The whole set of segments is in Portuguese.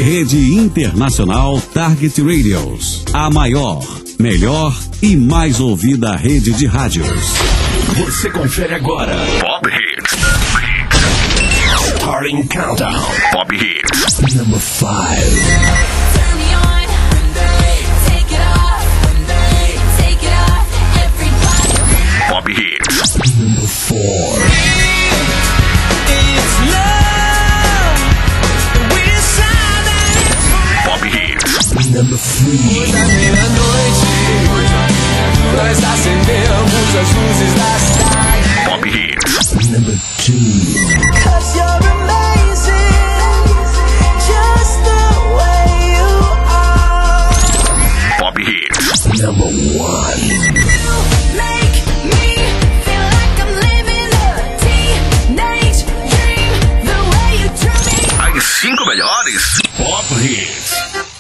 Rede Internacional Target Radios, a maior, melhor e mais ouvida rede de rádios. Você confere agora Pop Hits. Starting Countdown. Pop Hits. Number 5. Pop Hits. Number 4. It's love. We're silent. Pop Hits. Number 3. Hoje à meia-noite nós acendemos as luzes da cidade. Pop Hits. Number 2. 'Cause you're amazing, just the way you are. Pop Hits. Number 1. As 5 melhores Pop Hits.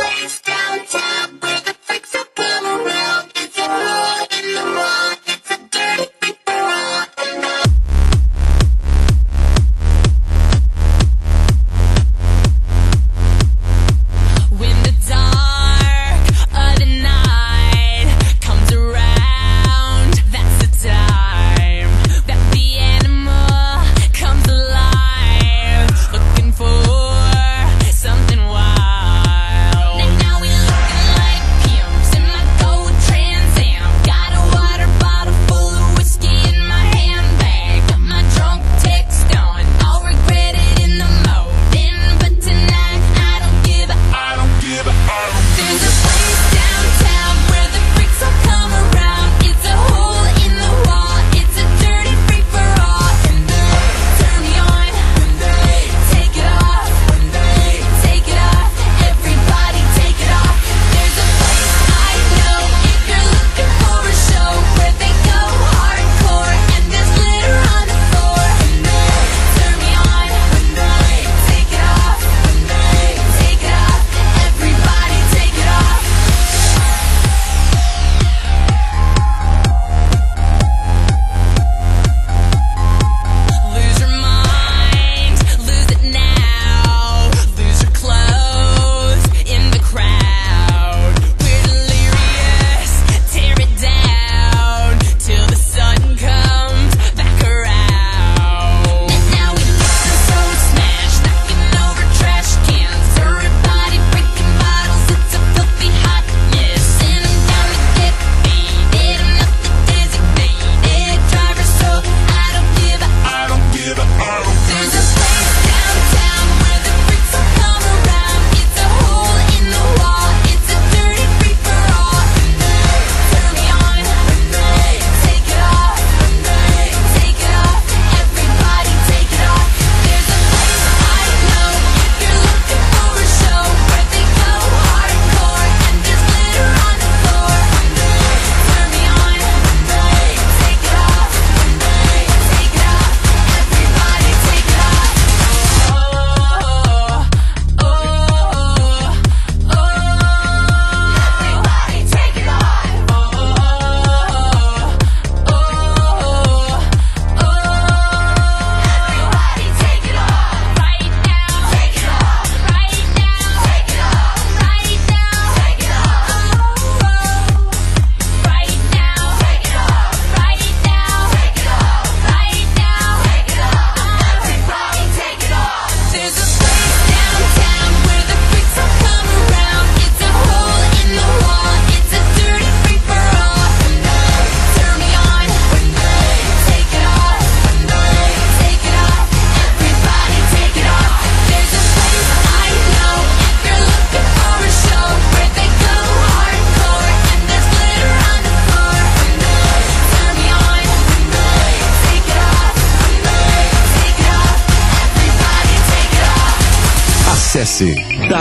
Acesse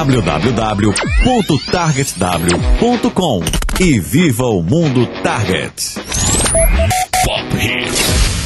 www.targetw.com e viva o mundo Target. Pop Hits.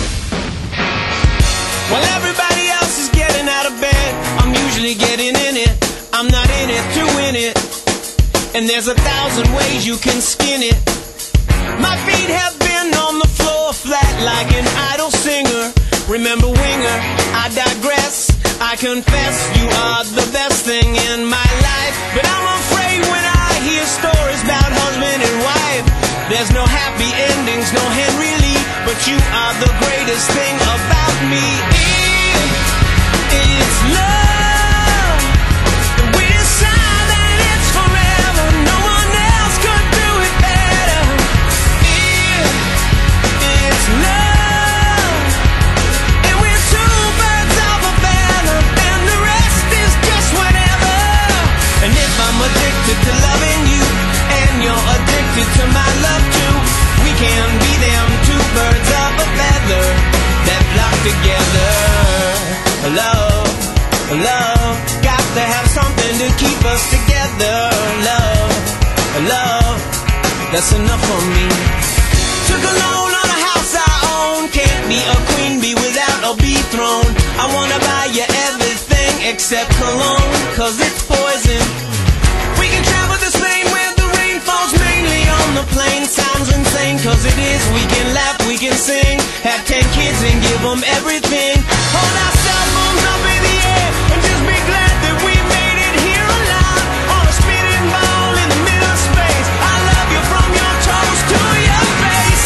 Well, everybody else is getting out of bed. I'm usually getting in it. I'm not in it to win it. And there's 1,000 ways you can skin it. My feet have been on the floor flat like an idle singer. Remember Winger, I digress. I confess you are the best thing in my life. But I'm afraid when I hear stories about husband and wife, there's no happy endings, no Henry Lee, but you are the greatest thing about me. It's love, and we decide that it's forever. No one else could do it better. It's love, and we're two birds of a feather, and the rest is just whatever. And if I'm addicted to loving you, and you're addicted to my love too, we can be them two birds of a feather that flock together. Love, love, got to have something to keep us together. Love, love, that's enough for me. Took a loan on a house I own. Can't be a queen bee without a bee throne. I wanna buy you everything except cologne, cause it's poison. We can travel to Spain where the rain falls mainly on the plain. Sounds insane, cause it is. We can laugh, we can sing, have 10 kids and give them everything. Hold our cell phones up in the air and just be glad that we made it here alive. On a spinning ball in the middle of space. I love you from your toes to your face.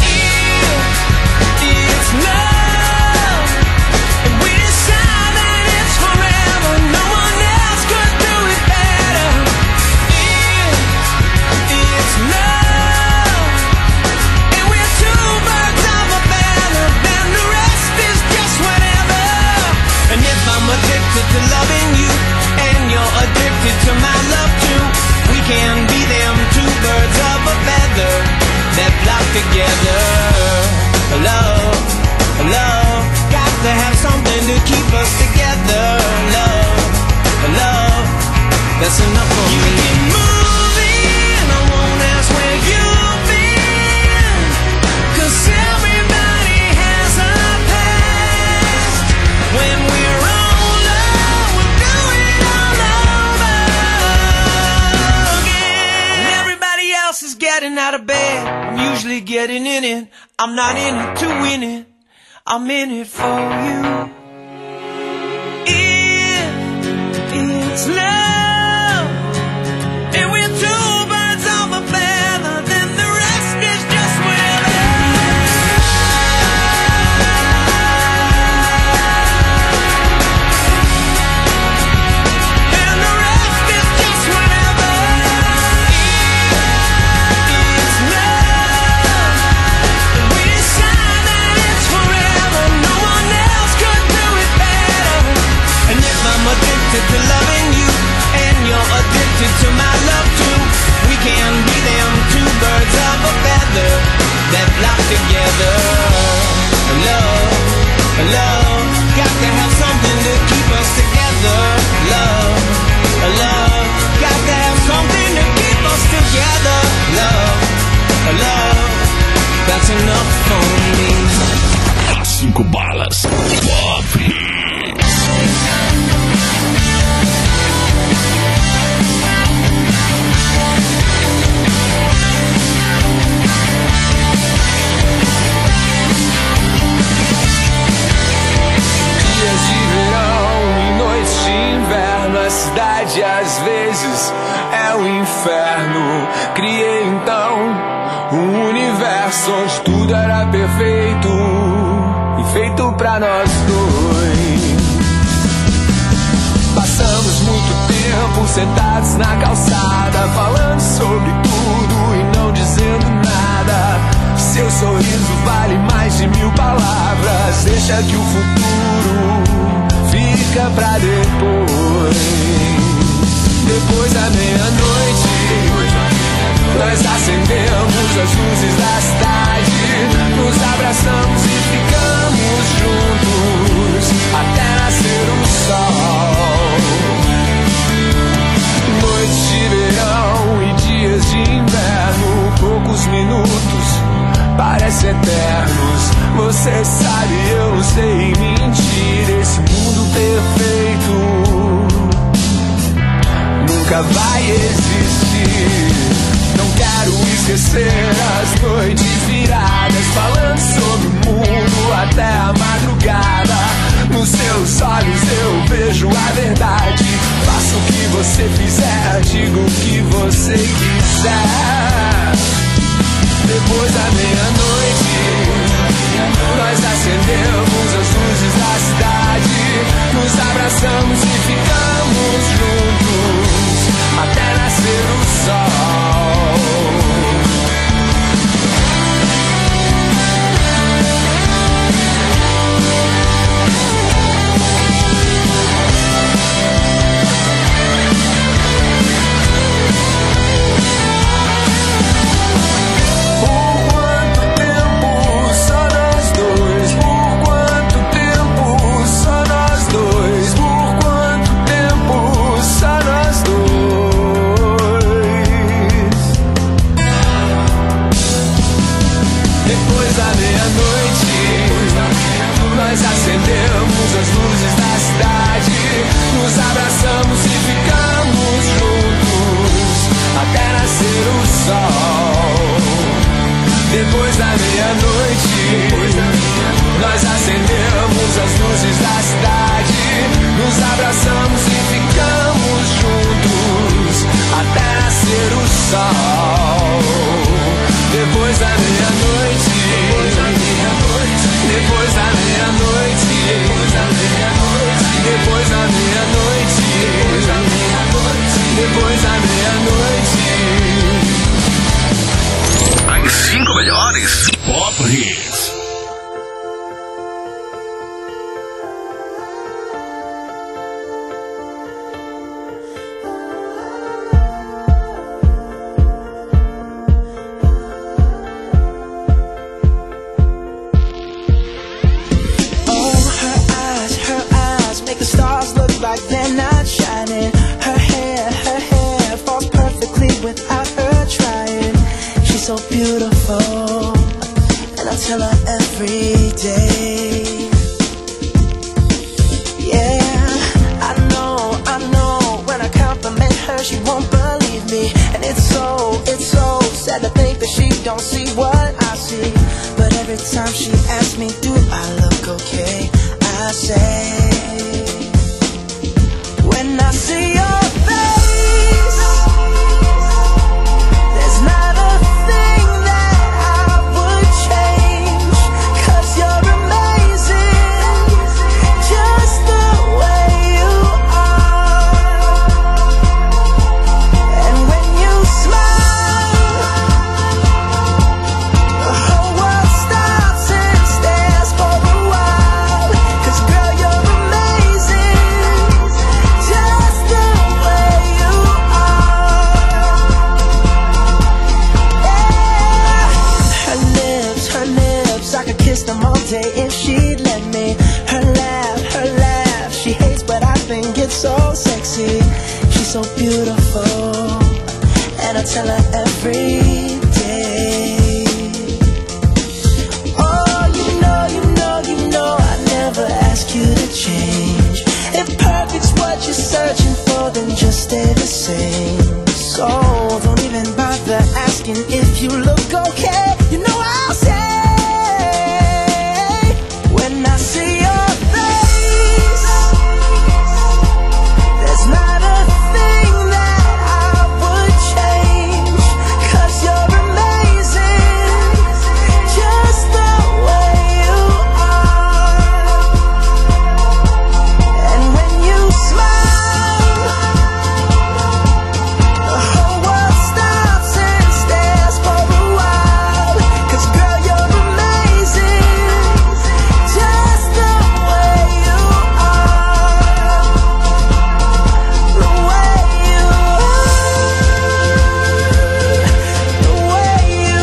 It's love, and we decide that it's forever. No one else could do it better. It's love, and we're two birds of a feather, then the rest is just whatever. And if I'm addicted to loving you, and you're addicted to my love too, we can be them two birds of a feather that flock together. Love, love, got to have something to keep us together. Love, love, that's enough for me. You keep moving, I won't ask where you've been, cause everybody has a past. When we're older, we'll do it all over again. And everybody else is getting out of bed, I'm usually getting in it. I'm not in it to win it, I'm in it for you. It's love, and we're two birds of a feather, then the rest is just whatever. And the rest is just whatever. It's love, and we decide that it's forever. No one else could do it better. And if I'm addicted to loving you, and you're addicted to my love too, we can be them two birds of a feather that flock together. Love, love, got to have something to keep us together. Love, love, got to have something to keep us together. Love, love, that's enough for me. 5 balas. Pop Hits. Dias de verão e noites de inverno, a cidade às vezes é um inferno. Criei então um universo onde tudo era perfeito e feito pra nós dois. Passamos muito tempo sentados na calçada, falando sobre tudo e não dizendo nada. Seu sorriso vale mais de 1000 palavras. Deixa que o futuro fica pra depois. Depois da meia-noite, nós acendemos as luzes da cidade, nos abraçamos e ficamos juntos até nascer o sol. Noites de verão e dias de inverno, poucos minutos parecem eternos. Você sabe, eu não sei mentir. Esse mundo perfeito nunca vai existir. Não quero esquecer as noites viradas, falando sobre o mundo até a madrugada. Nos seus olhos eu vejo a você fizer, digo o que você quiser. Depois da meia-noite, nós acendemos as luzes da cidade, nos abraçamos e ficamos juntos até nascer o sol. Nós acendemos as luzes da cidade, nos abraçamos e ficamos juntos até nascer o sol. Depois da meia-noite, nós acendemos as luzes da cidade, nos abraçamos e ficamos juntos até nascer o sol. Depois da meia-noite, depois da meia-noite, depois da meia-noite, depois da meia-noite. As 5 melhores Pop Hits. They're not shining. Her hair falls perfectly without her trying. She's so beautiful, and I tell her every day. Yeah, I know. When I compliment her, she won't believe me, and it's so sad to think that she don't see what I see. But every time she asks me, do I look okay? I say, when I see your face, there's not a thing that I would change, 'cause you're amazing, just the way you are. And when you smile, the whole world stops and stares for a while, 'cause girl, you're amazing, just the way you are. Yeah. Her lips, I could kiss them all day if she'd let me. Her laugh, she hates but I think it's so sexy. She's so beautiful, and I tell her every day. Oh, you know I never ask you to change. If perfect's what you're searching for, then just stay the same. So don't even bother asking if you look okay. You know I'll say, when I see your face, there's not a thing that I would change, 'cause you're amazing, just the way you are. And when you smile, the whole world stops and stares for a while, 'cause girl, you're amazing, just the way you are. The way you are, the way you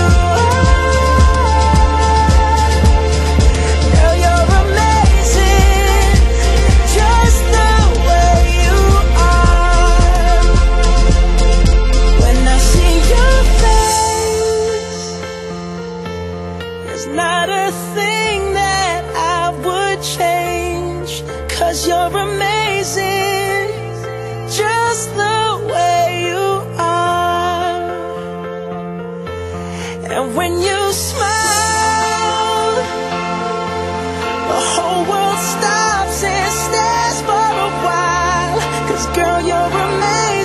are. Girl, you're amazing, just the way you are. When I see your face, there's not a thing that I would change, 'cause you're amazing, just the way you are. And when you smile, the whole world stops and stares for a while, 'cause girl, you're amazing,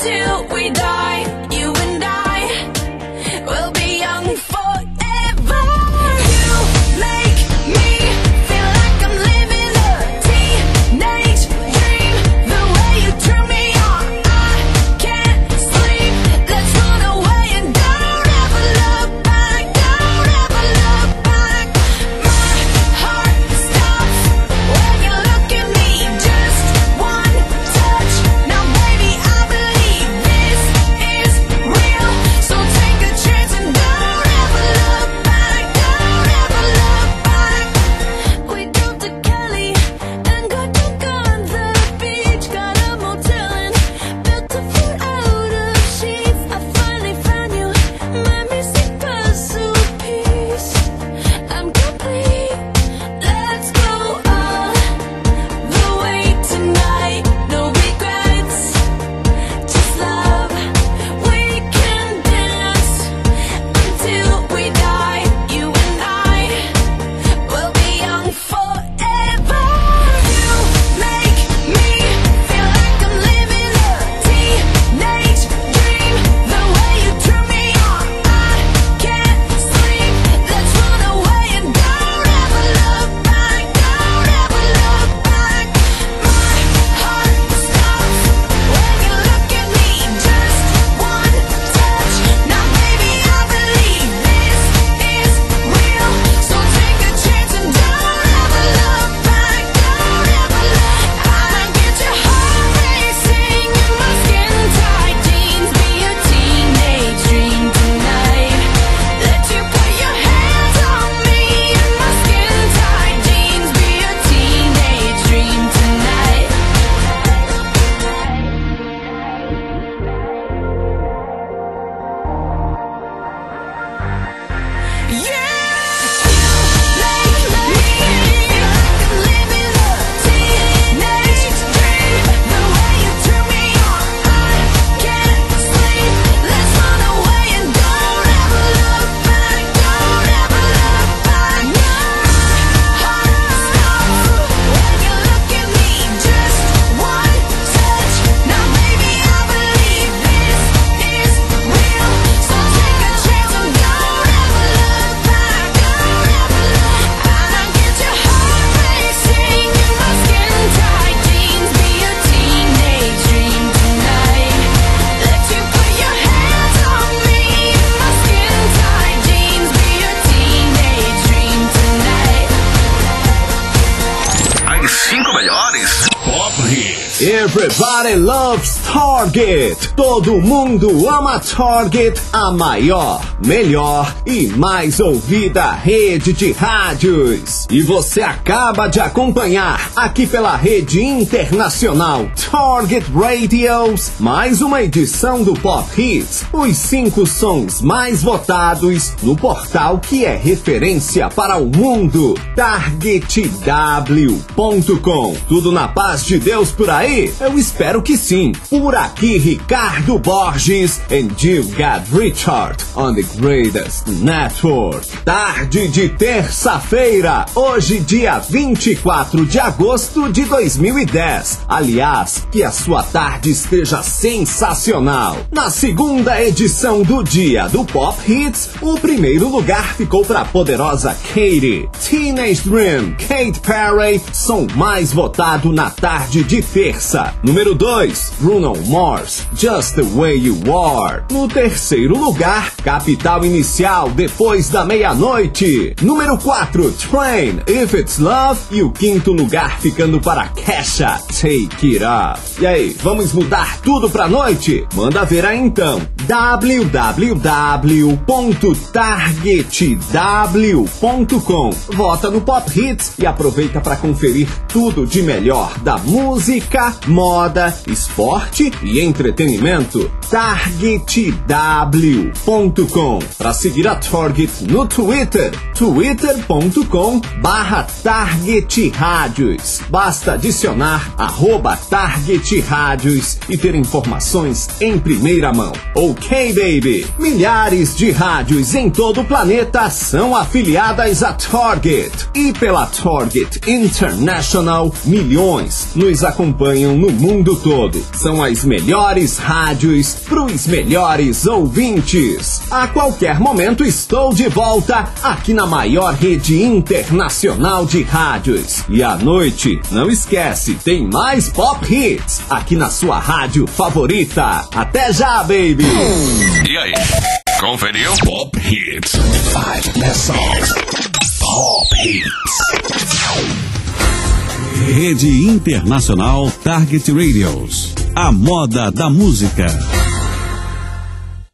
until we die. You and I will be young forever. You make me feel like I'm living a teenage dream. The way you turn me on, I can't sleep. Let's run away and don't ever look back. Don't ever look back. My heart stops when you look at me. Just one touch. Now baby, I believe this is real. So take a chance and don't ever look back. Don't ever look back. We drove to Cali and got drunk on the beach. Got a motel and built a fort out of sheets. I finally found you, my missing puzzle piece. I'm complete. Let's go all the way tonight. No regrets, just love. We can dance until we die. You and I will be young forever. You make me feel like I'm living a teenage dream. The way you turn me on, I can't sleep. Let's run away and don't ever look back. Don't ever look back. My heart stops when you look at me. Just one touch. Now baby, I believe this is real. So take a chance and don't ever look back. Don't ever look. I get your heart racing in my skin tight jeans. Be a teenage dream tonight. Let you put your hands on me in my skin tight jeans. Be a teenage dream tonight. As 5 melhores Pop Hits. Everybody loves Target. Todo mundo ama Target, a maior, melhor e mais ouvida rede de rádios. E você acaba de acompanhar aqui pela rede internacional Target Radios, mais uma edição do Pop Hits, os 5 sons mais votados no portal que é referência para o mundo, targetw.com. Tudo na paz de Deus por aí? Eu espero que sim. Por aqui, Ricardo Borges and you got Richard on the greatest network. Tarde de terça-feira, hoje dia 24 de agosto de 2010. Aliás, que a sua tarde esteja sensacional. Na segunda edição do dia do Pop Hits, o primeiro lugar ficou para a poderosa Katy. Teenage Dream, Katy Perry, som mais votado na tarde de terça. Número 2, Bruno Mars, Just the Way You Are. No terceiro lugar, Capital Inicial, Depois da Meia-Noite. Número 4, Train, If It's Love. E o quinto lugar ficando para Kesha, Take It Off. E aí, vamos mudar tudo pra noite? Manda ver aí então. www.targetw.com. Vota no Pop Hits e aproveita para conferir tudo de melhor da música, moda, esporte e entretenimento. Targetw.com. Para seguir a Target no Twitter, twitter.com/targetradios. Basta adicionar @targetradios e ter informações em primeira mão. Ok, baby! Milhares de rádios em todo o planeta são afiliadas a Target. E pela Target International, milhões nos acompanham no mundo todo. São as melhores rádios pros melhores ouvintes. A qualquer momento estou de volta aqui na maior rede internacional de rádios. E à noite, não esquece, tem mais Pop Hits aqui na sua rádio favorita. Até já, baby! E aí? Conferiu? Pop Hits. 5 best songs. Pop Hits. Rede Internacional Target Radios. A moda da música.